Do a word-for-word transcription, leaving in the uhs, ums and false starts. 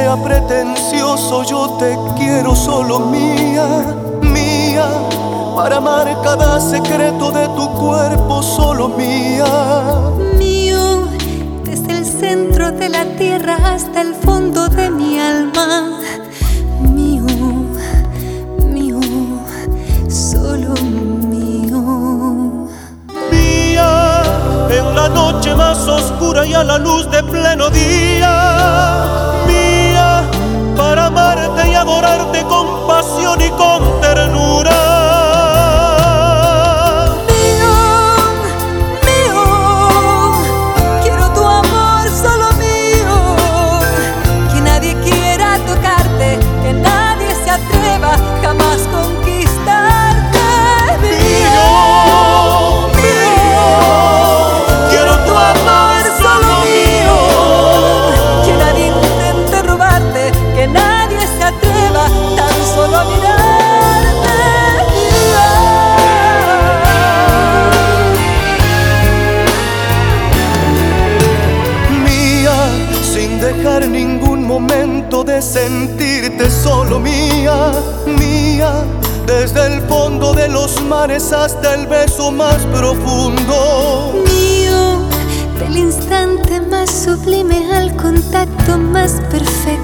sea pretencioso, yo te quiero solo mía, mía, para amar cada secreto de tu cuerpo, solo mía. Mío, desde el centro de la tierra hasta el fondo de mi alma. Mío, mío, solo mío. Mía, en la noche más oscura y a la luz de pleno día. Mía, para amarte y adorarte con pasión y con ternura. Mío, mío, quiero tu amor solo mío. Que nadie quiera tocarte, que nadie se atreva jamás conquistarte. Mío, mío, quiero tu amor solo mío. Que nadie intente robarte, que nadie se atreva tan solo a mirarte. Sin dejar ningún momento de sentirte solo mía, mía, desde el fondo de los mares hasta el beso más profundo. Mío, del instante más sublime al contacto más perfecto.